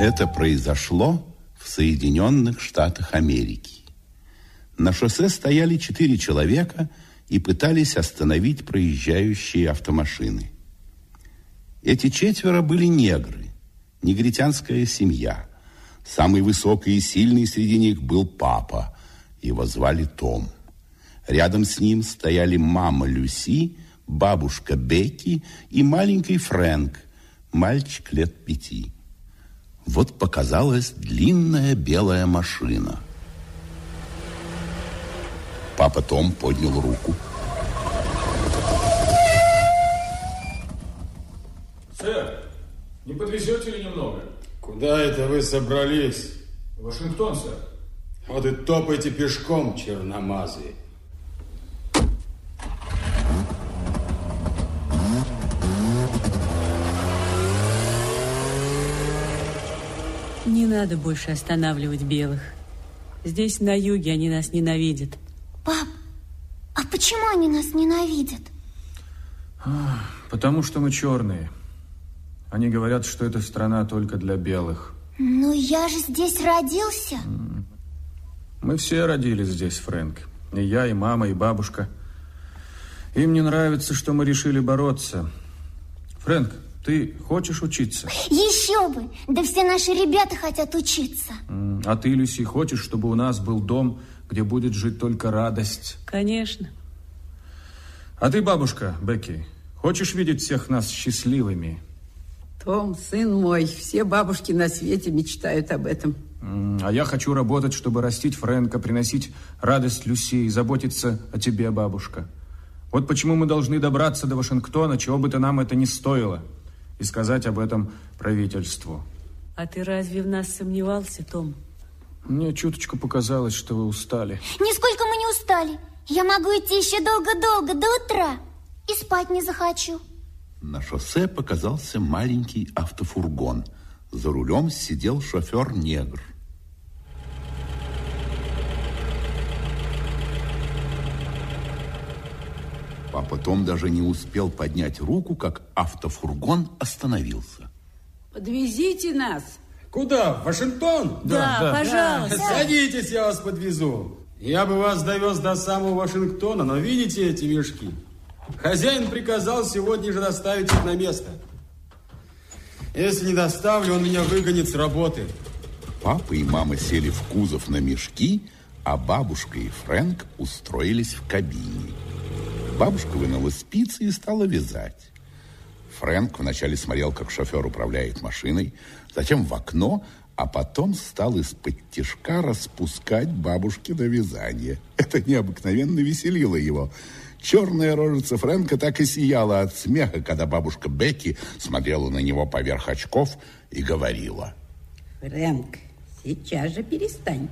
Это произошло в Соединенных Штатах Америки. На шоссе стояли 4 человека и пытались остановить проезжающие автомашины. Эти 4 были негры, негритянская семья. Самый высокий и сильный среди них был папа. Его звали Том. Рядом с ним стояли мама Люси, бабушка Бекки и маленький Фрэнк, мальчик лет 5. Вот показалась длинная белая машина. Папа Том поднял руку. Сэр, не подвезете ли немного? Куда это вы собрались? В Вашингтон, сэр. Вот и топайте пешком, черномазые. Не надо больше останавливать белых. Здесь, на юге, они нас ненавидят. Пап, а почему они нас ненавидят? Потому что мы черные. Они говорят, что эта страна только для белых. Ну, я же здесь родился. Мы все родились здесь, Фрэнк. И я, и мама, и бабушка. Им не нравится, что мы решили бороться. Фрэнк, ты хочешь учиться? Еще бы! Да все наши ребята хотят учиться. А ты, Люси, хочешь, чтобы у нас был дом, где будет жить только радость? Конечно. А ты, бабушка Бекки, хочешь видеть всех нас счастливыми? Том, сын мой, все бабушки на свете мечтают об этом. А я хочу работать, чтобы растить Фрэнка, приносить радость Люси и заботиться о тебе, бабушка. Вот почему мы должны добраться до Вашингтона, чего бы то нам это ни стоило, и сказать об этом правительству. А ты разве в нас сомневался, Том? Мне чуточку показалось, что вы устали. Нисколько мы не устали. Я могу идти еще долго-долго, до утра. И спать не захочу. На шоссе показался маленький автофургон. За рулем сидел шофер-негр. Папа Том даже не успел поднять руку, как автофургон остановился. Подвезите нас. Куда? В Вашингтон? Да, пожалуйста. Садитесь, я вас подвезу. Я бы вас довез до самого Вашингтона, но видите эти мешки? Хозяин приказал сегодня же доставить их на место. Если не доставлю, он меня выгонит с работы. Папа и мама сели в кузов на мешки, а бабушка и Фрэнк устроились в кабине. Бабушка вынула спицы и стала вязать. Фрэнк вначале смотрел, как шофер управляет машиной, затем в окно, а потом стал из-под тишка распускать бабушкино вязание. Это необыкновенно веселило его. Черная рожица Фрэнка так и сияла от смеха, когда бабушка Бекки смотрела на него поверх очков и говорила: Фрэнк, сейчас же перестань.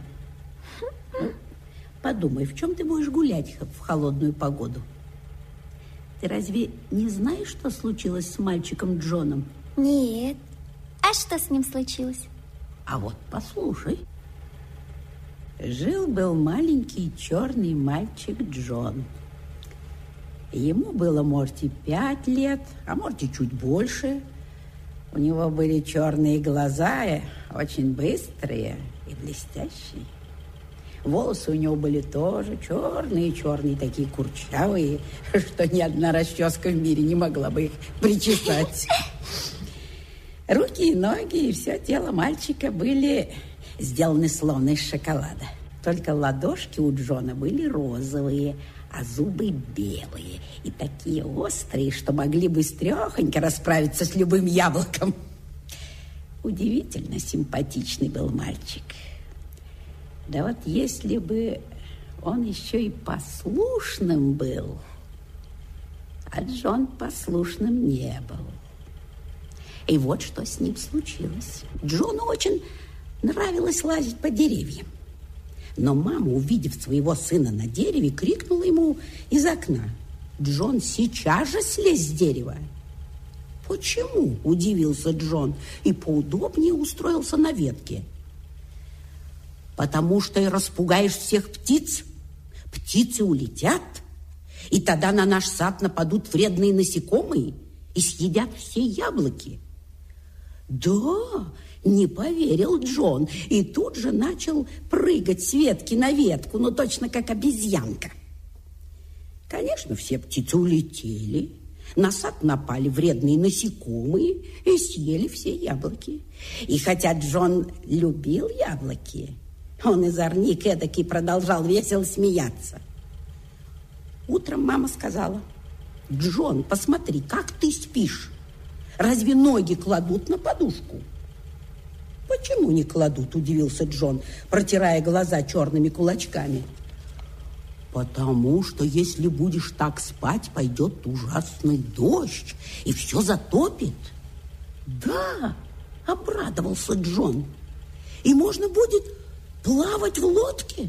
Подумай, в чем ты будешь гулять в холодную погоду? Ты разве не знаешь, что случилось с мальчиком Джоном? Нет. А что с ним случилось? А вот послушай. Жил-был маленький черный мальчик Джон. Ему было, может, и 5 лет, а может, и чуть больше. У него были черные глаза, очень быстрые и блестящие. Волосы у него были тоже черные, такие курчавые, что ни одна расческа в мире не могла бы их причесать. Руки и ноги и все тело мальчика были сделаны словно из шоколада. Только ладошки у Джона были розовые, а зубы белые и такие острые, что могли быстрехонько расправиться с любым яблоком. Удивительно симпатичный был мальчик. Да вот если бы он еще и послушным был, а Джон послушным не был. И вот что с ним случилось. Джону очень нравилось лазить по деревьям. Но мама, увидев своего сына на дереве, крикнула ему из окна: «Джон, сейчас же слезь с дерева!» «Почему?» – удивился Джон и поудобнее устроился на ветке. «Потому что и распугаешь всех птиц. Птицы улетят, и тогда на наш сад нападут вредные насекомые и съедят все яблоки». «Да, Не поверил Джон и тут же начал прыгать с ветки на ветку, ну точно как обезьянка. Конечно, все птицы улетели, на сад напали вредные насекомые и съели все яблоки. И хотя Джон любил яблоки, он озорник эдакий продолжал весело смеяться. Утром мама сказала: «Джон, посмотри, как ты спишь. Разве ноги кладут на подушку?» «Почему не кладут?» – удивился Джон, протирая глаза черными кулачками. «Потому что если будешь так спать, пойдет ужасный дождь и все затопит». «Да», – обрадовался Джон, – «и можно будет плавать в лодке».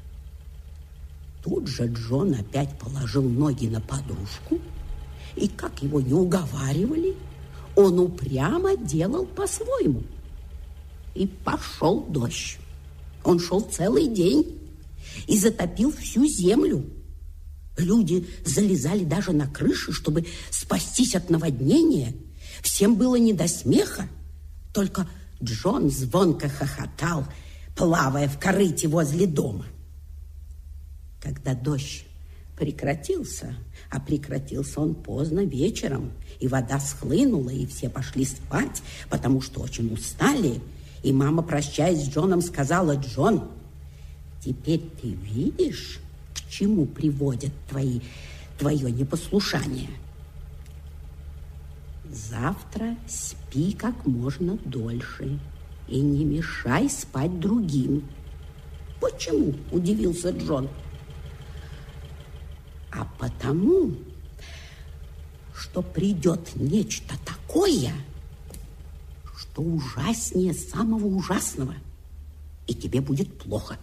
Тут же Джон опять положил ноги на подушку, и, как его не уговаривали, он упрямо делал по-своему. И пошел дождь. Он шел целый день и затопил всю землю. Люди залезали даже на крыши, чтобы спастись от наводнения. Всем было не до смеха. Только Джон звонко хохотал, плавая в корыте возле дома. Когда дождь прекратился, а прекратился он поздно вечером, и вода схлынула, и все пошли спать, потому что очень устали, и мама, прощаясь с Джоном, сказала: «Джон, теперь ты видишь, к чему приводит твое непослушание? Завтра спи как можно дольше и не мешай спать другим». «Почему?» – удивился Джон. «А потому, что придет нечто такое, что ужаснее самого ужасного, и тебе будет плохо».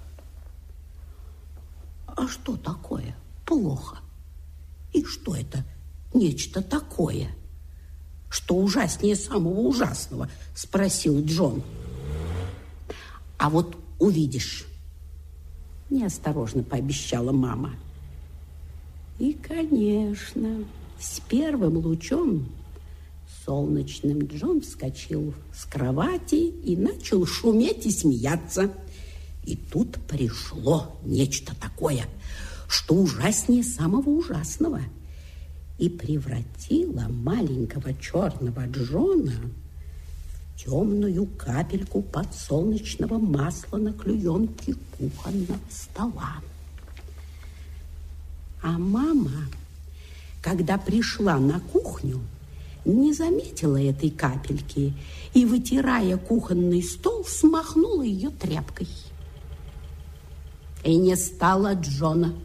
«А что такое плохо? И что это нечто такое, что ужаснее самого ужасного?» – спросил Джон. «А вот увидишь», – неосторожно пообещала мама. И, конечно, с первым лучом солнечным Джон вскочил с кровати и начал шуметь и смеяться. И тут пришло нечто такое, что ужаснее самого ужасного, и превратило маленького черного Джона в темную капельку подсолнечного масла на клеенке кухонного стола. А мама, когда пришла на кухню, не заметила этой капельки и, вытирая кухонный стол, смахнула ее тряпкой. И не стало Джона.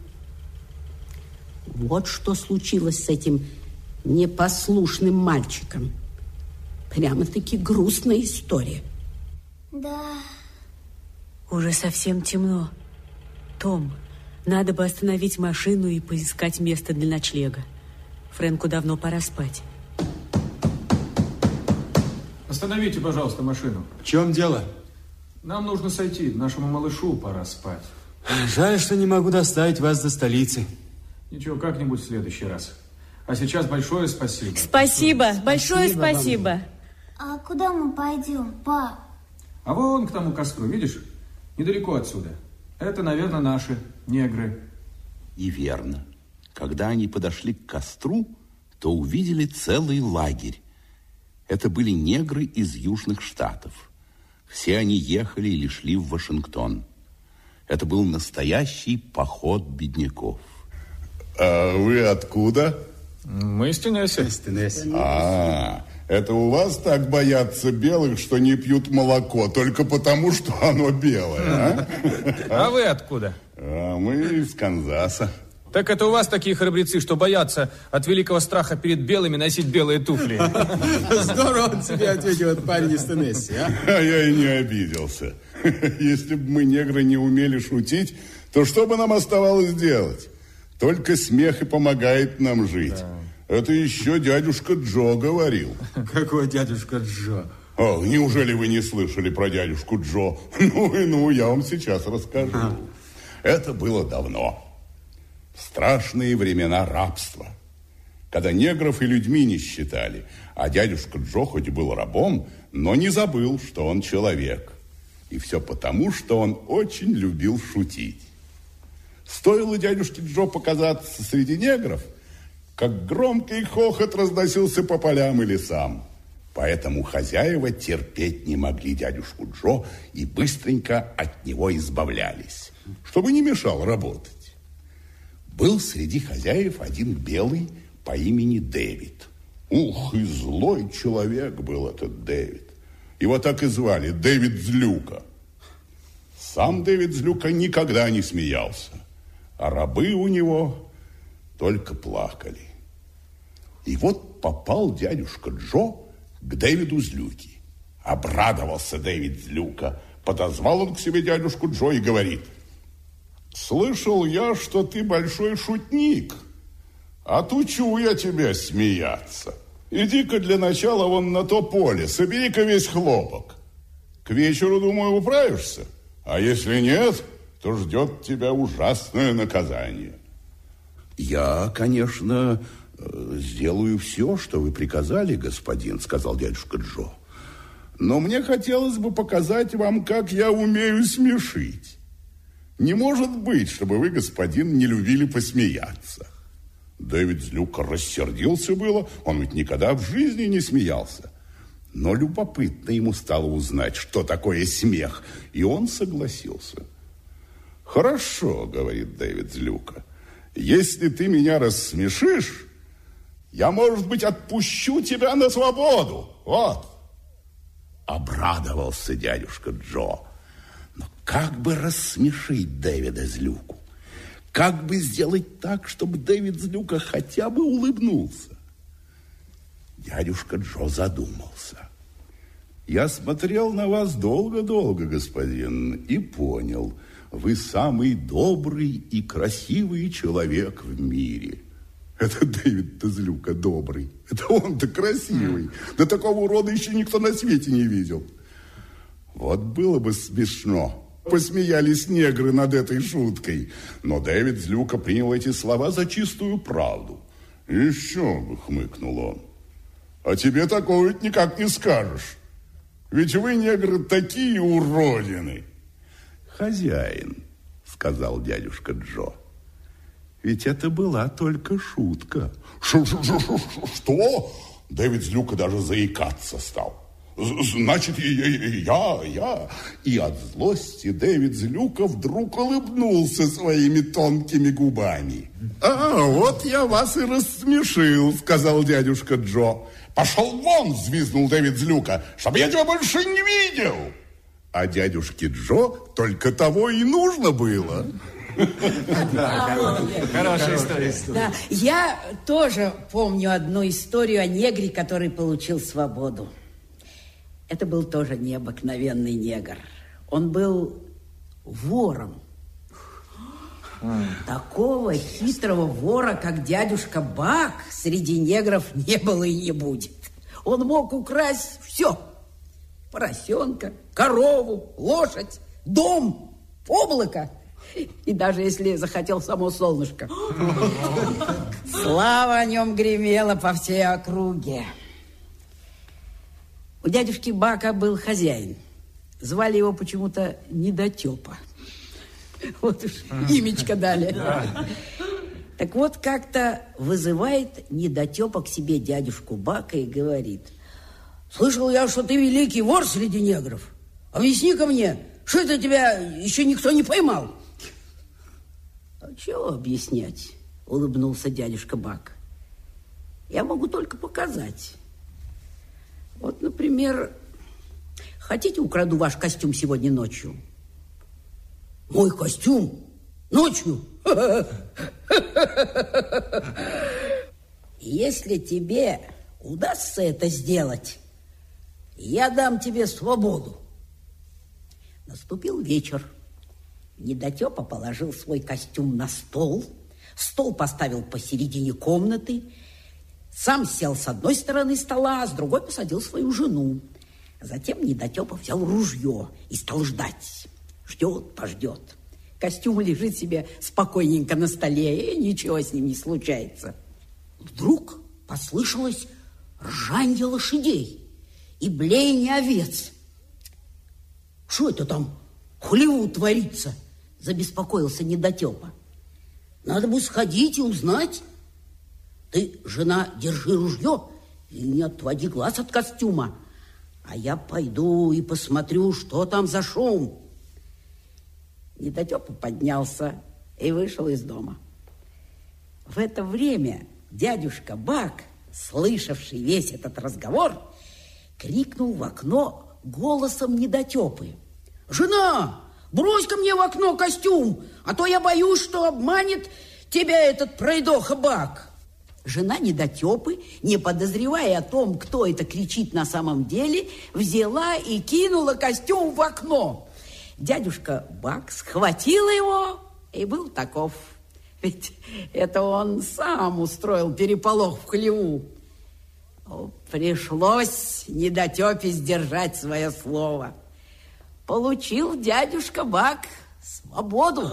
Вот что случилось с этим непослушным мальчиком. Прямо-таки грустная история. Да. Уже совсем темно. Том, надо бы остановить машину и поискать место для ночлега. Фрэнку давно пора спать. Остановите, пожалуйста, машину. В чем дело? Нам нужно сойти. Нашему малышу пора спать. Жаль, что не могу доставить вас до столицы. Ничего, как-нибудь в следующий раз. А сейчас большое спасибо. Спасибо, большое спасибо. А куда мы пойдем, пап? А вон к тому костру, видишь? Недалеко отсюда. Это, наверное, наши негры. И верно. Когда они подошли к костру, то увидели целый лагерь. Это были негры из Южных Штатов. Все они ехали или шли в Вашингтон. Это был настоящий поход бедняков. А вы откуда? Мы из Теннесси. Это у вас так боятся белых, что не пьют молоко, только потому, что оно белое, А вы откуда? Мы из Канзаса. Так это у вас такие храбрецы, что боятся от великого страха перед белыми носить белые туфли. Здорово он тебе ответил, этот парень из Теннесси, а? А я и не обиделся. Если бы мы, негры, не умели шутить, то что бы нам оставалось делать? Только смех и помогает нам жить. Да. Это еще дядюшка Джо говорил. Какой дядюшка Джо? О, неужели вы не слышали про дядюшку Джо? Ну, я вам сейчас расскажу. Это было давно. В страшные времена рабства. когда негров и людьми не считали, а дядюшка Джо хоть и был рабом, но не забыл, что он человек. И все потому, что он очень любил шутить. Стоило дядюшке Джо показаться среди негров, как громкий хохот разносился по полям и лесам. Поэтому хозяева терпеть не могли дядюшку Джо и быстренько от него избавлялись, чтобы не мешал работать. Был среди хозяев один белый по имени Дэвид. Ух, и злой человек был этот Дэвид. Его так и звали Дэвид Злюка. Сам Дэвид Злюка никогда не смеялся, а рабы у него только плакали. И вот попал дядюшка Джо к Дэвиду Злюке. Обрадовался Дэвид Злюка. Подозвал он к себе дядюшку Джо и говорит: «Слышал я, что ты большой шутник. Отучу я тебя смеяться. Иди-ка для начала вон на то поле, собери-ка весь хлопок. К вечеру, думаю, управишься. А если нет, то ждет тебя ужасное наказание». «Я, конечно, сделаю все, что вы приказали, господин», — сказал дядюшка Джо. «Но мне хотелось бы показать вам, как я умею смешить. Не может быть, чтобы вы, господин, не любили посмеяться». Дэвид Злюка рассердился было, он ведь никогда в жизни не смеялся. Но любопытно ему стало узнать, что такое смех, и он согласился. «Хорошо, — говорит Дэвид Злюка, — если ты меня рассмешишь, я, может быть, отпущу тебя на свободу. Вот». Обрадовался дядюшка Джо. Но как бы рассмешить Дэвида Злюку? Как бы сделать так, чтобы Дэвид Злюка хотя бы улыбнулся? Дядюшка Джо задумался. «Я смотрел на вас долго-долго, господин, и понял, вы самый добрый и красивый человек в мире». Это Дэвид Злюка добрый. Это он-то красивый. Да такого урода еще никто на свете не видел. Вот было бы смешно. Посмеялись негры над этой шуткой. Но Дэвид Злюка принял эти слова за чистую правду. «Еще бы», — хмыкнул он. «А тебе такого ведь никак не скажешь. Ведь вы, негры, такие уродины». «Хозяин», — сказал дядюшка Джо, — «ведь это была только шутка». «Что?» Дэвид Злюка даже заикаться стал. «Значит, я...» И от злости Дэвид Злюка вдруг улыбнулся своими тонкими губами. «Вот я вас и рассмешил», — сказал дядюшка Джо. «Пошел вон!» — взвизгнул Дэвид Злюка, «чтобы я тебя больше не видел!» А дядюшке Джо только того и нужно было. Хорошая история. Да, я тоже помню одну историю о негре, который получил свободу. Это был тоже необыкновенный негр. Он был вором. Такого хитрого вора, как дядюшка Бак, среди негров не было и не будет. Он мог украсть все. Поросенка, корову, лошадь, дом, облако. И даже если захотел само солнышко. Слава о нем гремела по всей округе. У дядюшки Бака был хозяин. Звали его почему-то Недотепа. Вот уж имечко дали. Так вот, как-то вызывает Недотепа к себе дядюшку Бака и говорит: «Слышал я, что ты великий вор среди негров. Объясни-ка мне, что это тебя еще никто не поймал?» «А чего объяснять?» — улыбнулся дядюшка Бак. «Я могу только показать. Вот, например, хотите, украду ваш костюм сегодня ночью?» «Мой костюм? Ночью?» «Если тебе удастся это сделать, я дам тебе свободу». Наступил вечер. Недотепа положил свой костюм на стол, стол поставил посередине комнаты, сам сел с одной стороны стола, а с другой посадил свою жену. Затем Недотепа взял ружье и стал ждать. Ждет, пождет. Костюм лежит себе спокойненько на столе, и ничего с ним не случается. Вдруг послышалось ржанье лошадей и блеяние овец. Что это там в хлеву творится? Забеспокоился недотепа. Надо бы сходить и узнать. Ты, жена, держи ружье и не отводи глаз от костюма. А я пойду и посмотрю, что там за шум. Недотепа поднялся и вышел из дома. В это время дядюшка Бак, слышавший весь этот разговор, крикнул в окно голосом недотепы: «Жена, брось-ка мне в окно костюм, а то я боюсь, что обманет тебя этот пройдоха Бак». Жена недотепы, не подозревая о том, кто это кричит на самом деле, взяла и кинула костюм в окно. Дядюшка Бак схватил его и был таков. Ведь это он сам устроил переполох в хлеву. Пришлось недотепе сдержать свое слово. Получил дядюшка Бак свободу.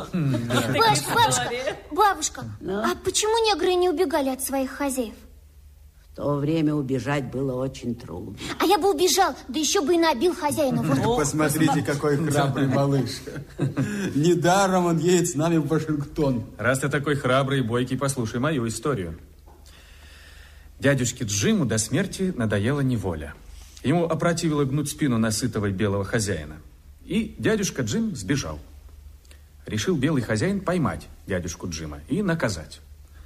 Бабушка, а почему негры не убегали от своих хозяев? В то время убежать было очень трудно. А я бы убежал, да еще бы и набил хозяину. Посмотрите, какой храбрый малыш. Недаром он едет с нами в Вашингтон. Раз ты такой храбрый и бойкий, послушай мою историю. Дядюшке Джиму до смерти надоела неволя. Ему опротивило гнуть спину на сытого белого хозяина. И дядюшка Джим сбежал. Решил белый хозяин поймать дядюшку Джима и наказать.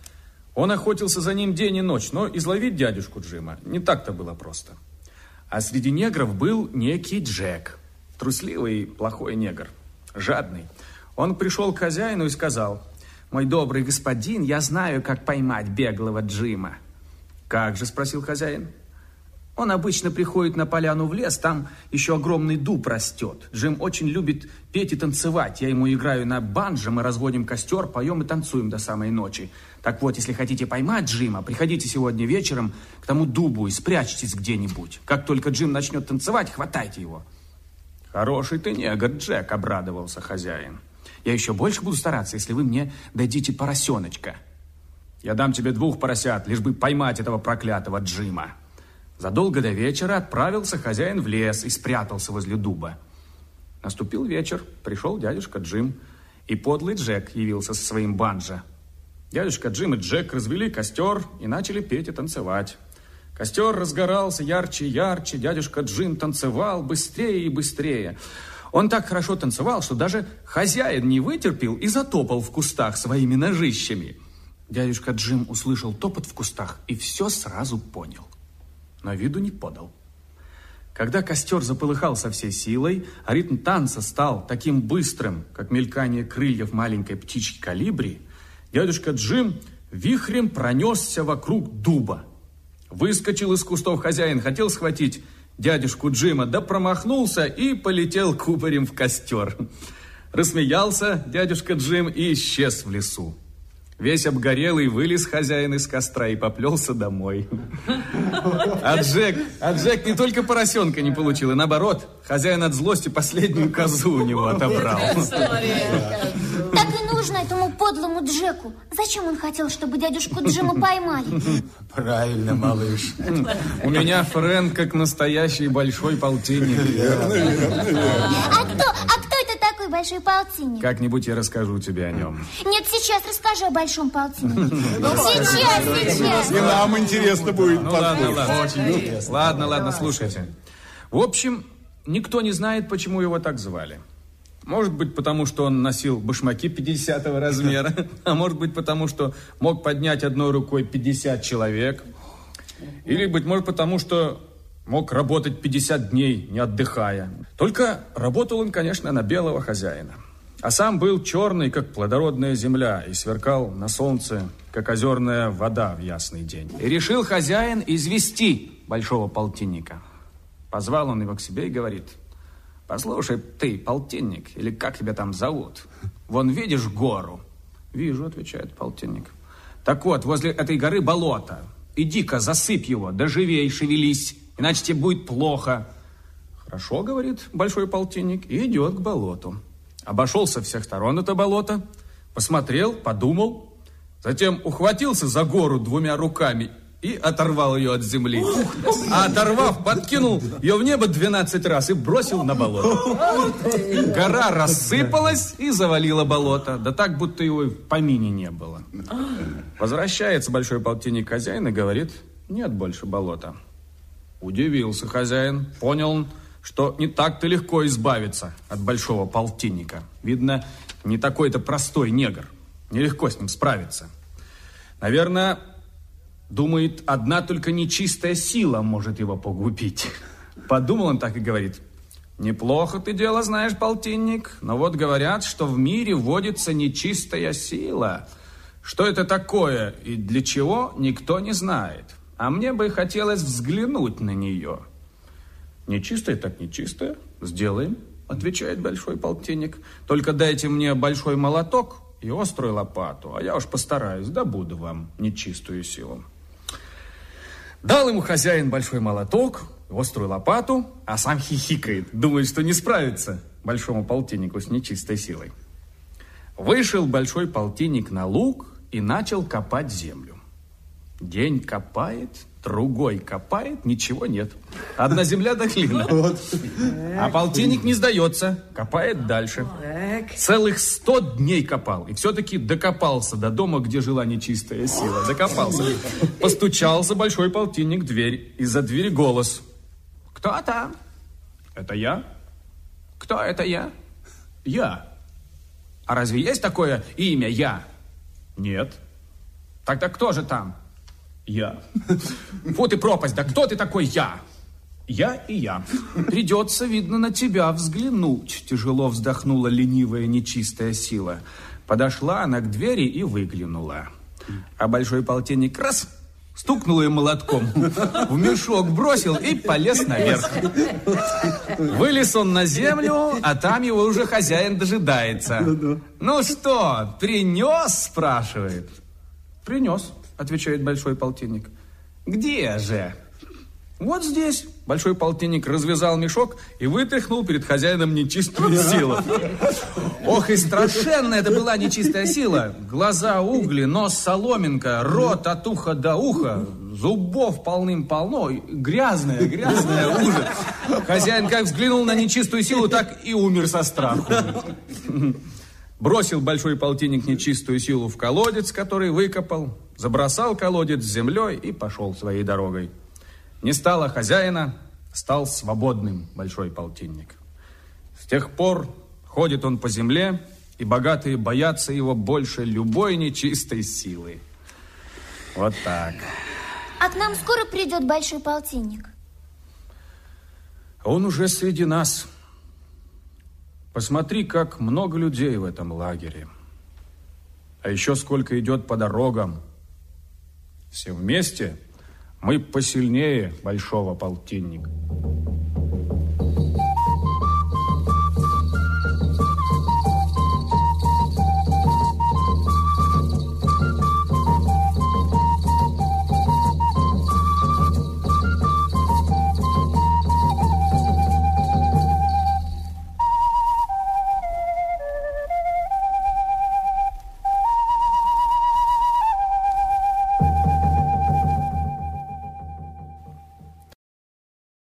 Он охотился за ним день и ночь, но изловить дядюшку Джима не так-то было просто. А среди негров был некий Джек. Трусливый, плохой негр, жадный. Он пришел к хозяину и сказал: «Мой добрый господин, я знаю, как поймать беглого Джима». «Как же?» – спросил хозяин. «Он обычно приходит на поляну в лес, там еще огромный дуб растет. Джим очень любит петь и танцевать. Я ему играю на банджо, мы разводим костер, поем и танцуем до самой ночи. Так вот, если хотите поймать Джима, приходите сегодня вечером к тому дубу и спрячьтесь где-нибудь. Как только Джим начнет танцевать, хватайте его». «Хороший ты негр, Джек», – обрадовался хозяин. «Я еще больше буду стараться, если вы мне дадите поросеночка. Я дам тебе 2 поросят, лишь бы поймать этого проклятого Джима». Задолго до вечера отправился хозяин в лес и спрятался возле дуба. Наступил вечер, пришел дядюшка Джим, и подлый Джек явился со своим банджо. Дядюшка Джим и Джек развели костер и начали петь и танцевать. Костер разгорался ярче и ярче, дядюшка Джим танцевал быстрее и быстрее. Он так хорошо танцевал, что даже хозяин не вытерпел и затопал в кустах своими ножищами. Дядюшка Джим услышал топот в кустах и все сразу понял, но виду не подал. Когда костер заполыхал со всей силой, а ритм танца стал таким быстрым, как мелькание крыльев маленькой птички колибри, дядюшка Джим вихрем пронесся вокруг дуба. Выскочил из кустов хозяин, хотел схватить дядюшку Джима, да промахнулся и полетел кубарем в костер. Рассмеялся дядюшка Джим и исчез в лесу. Весь обгорелый вылез хозяин из костра и поплелся домой. А Джек не только поросенка не получил, и наоборот, хозяин от злости последнюю козу у него отобрал. Так и нужно этому подлому Джеку. Зачем он хотел, чтобы дядюшку Джима поймали? Правильно, малыш. У меня Фрэнк как настоящий большой полтинник. А кто это такой большой полтинник? Как-нибудь я расскажу тебе о нем. Нет, сейчас расскажи о большом полтиннике. Сейчас. И нам интересно будет. Ладно, слушайте. В общем, никто не знает, почему его так звали. Может быть, потому что он носил башмаки 50-го размера, а может быть, потому что мог поднять одной рукой 50 человек. Или, быть может, потому что мог работать 50 дней, не отдыхая. Только работал он, конечно, на белого хозяина. А сам был черный, как плодородная земля, и сверкал на солнце, как озерная вода в ясный день. И решил хозяин извести большого полтинника. Позвал он его к себе и говорит: «Послушай, ты, полтинник, или как тебя там зовут? Вон видишь гору?» «Вижу», — отвечает полтинник. «Так вот, возле этой горы болото. Иди-ка засыпь его, да живей шевелись, иначе тебе будет плохо». «Хорошо», — говорит большой полтинник, и идет к болоту. Обошел со всех сторон это болото, посмотрел, подумал Затем ухватился за гору двумя руками и оторвал ее от земли. А оторвав, подкинул ее в небо 12 раз и бросил на болото. Гора рассыпалась и завалила болото. Да так, будто его и в помине не было. Возвращается большой полтинник хозяин и говорит: нет больше болота. Удивился хозяин. Понял, что не так-то легко избавиться от большого полтинника. Видно, не такой-то простой негр. Нелегко с ним справиться. Наверное, думает, одна только нечистая сила может его погубить. Подумал он так и говорит: неплохо ты дело знаешь, полтинник, но вот говорят, что в мире водится нечистая сила. Что это такое и для чего, никто не знает. А мне бы хотелось взглянуть на нее. Нечистая так нечистая, сделаем, отвечает большой полтинник. Только дайте мне большой молоток и острую лопату, а я уж постараюсь, добуду вам нечистую силу. Дал ему хозяин большой молоток, острую лопату, а сам хихикает, думает, что не справится большому полтиннику с нечистой силой. Вышел большой полтинник на луг и начал копать землю. День копает, другой копает, ничего нет. Одна земля до глина. А полтинник не сдается, копает дальше. Целых 100 дней копал. И все-таки докопался до дома, где жила нечистая сила. Докопался. Постучался большой полтинник в дверь. Из-за двери голос: кто там? Это я. Кто это я? Я. А разве есть такое имя я? Нет. Тогда кто же там? Я. Фу ты пропасть, да кто ты такой я? Я и я. Придется, видно, на тебя взглянуть. Тяжело вздохнула ленивая нечистая сила. Подошла она к двери и выглянула. А большой полтинник раз стукнул ее молотком, в мешок бросил и полез наверх. Вылез он на землю, а там его уже хозяин дожидается. Ну что, принес, спрашивает. Принес, отвечает большой полтинник. Где же? Вот здесь. Большой полтинник развязал мешок и вытряхнул перед хозяином нечистую силу. Ох, и страшенная это была нечистая сила. Глаза угли, нос соломинка, рот от уха до уха, зубов полным-полно, грязная, ужас. Хозяин как взглянул на нечистую силу, так и умер со страху. Бросил большой полтинник нечистую силу в колодец, который выкопал, забросал колодец землей и пошел своей дорогой. Не стало хозяина, стал свободным большой полтинник. С тех пор ходит он по земле, и богатые боятся его больше любой нечистой силы. Вот так. А к нам скоро придет большой полтинник? Он уже среди нас. Посмотри, как много людей в этом лагере. А еще сколько идет по дорогам. Все вместе мы посильнее большого полтинника.